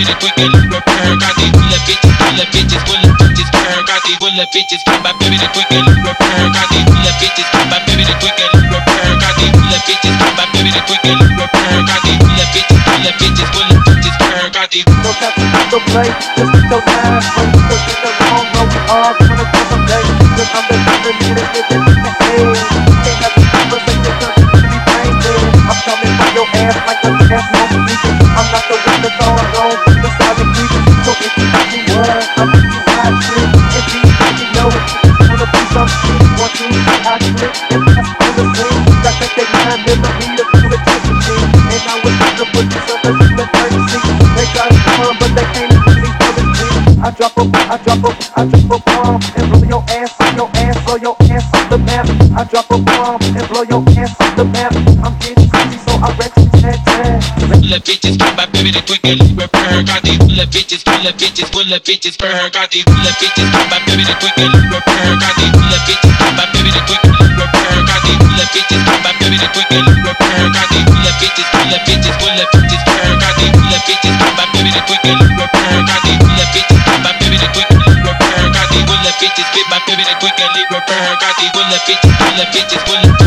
baby the quick and repair. Got these pull up bitches, pull up bitches, pull up bitches, purr. Got these pull up bitches, got my baby the quick and repair. Got these pull up bitches, got my baby the quick and repair. Got these pull up bitches, got my baby the quick and repair. Got these pull up bitches, pull up bitches, pull up bitches, purr. Got these. No time to play, just with your time. When you look in the wrong road, we all gonna go someday. Cause I'm the living in the age. Can't have a conversation cause it's gonna be brain dead. I'm coming for your ass like a ass no reason. I'm not the one that's all alone, the silent reason. So if you ask me what, I'm in you high trip. If you know it, wanna be some shit. Want you I slip, and that's all the same. Got that take time, never be a fool to take machine. And I was trying to put this up as you let 36. They try to come, but they can't see for the street. I drop a bomb and blow your ass blow your ass off the map. I drop a bomb and blow your ass off the map. I'm getting crazy, so I reckon that time. Pull up bitches, got my baby the quick and repair. Got these pull up bitches, pull up bitches, pull up bitches, purr. Got these pull up bitches, got my baby the quick and repair. Got these pull up bitches, got my baby the quick and repair. Got these pull up bitches, got my baby the quick and repair. Got these pull up bitches, pull up bitches, pull up bitches, purr. Got these pull up bitches, got my baby the quick and repair. Got these pull up bitches, got my baby the quick and repair. Got these pull up bitches, get my baby the quick and repair. Got these pull up bitches, pull up bitches, pull up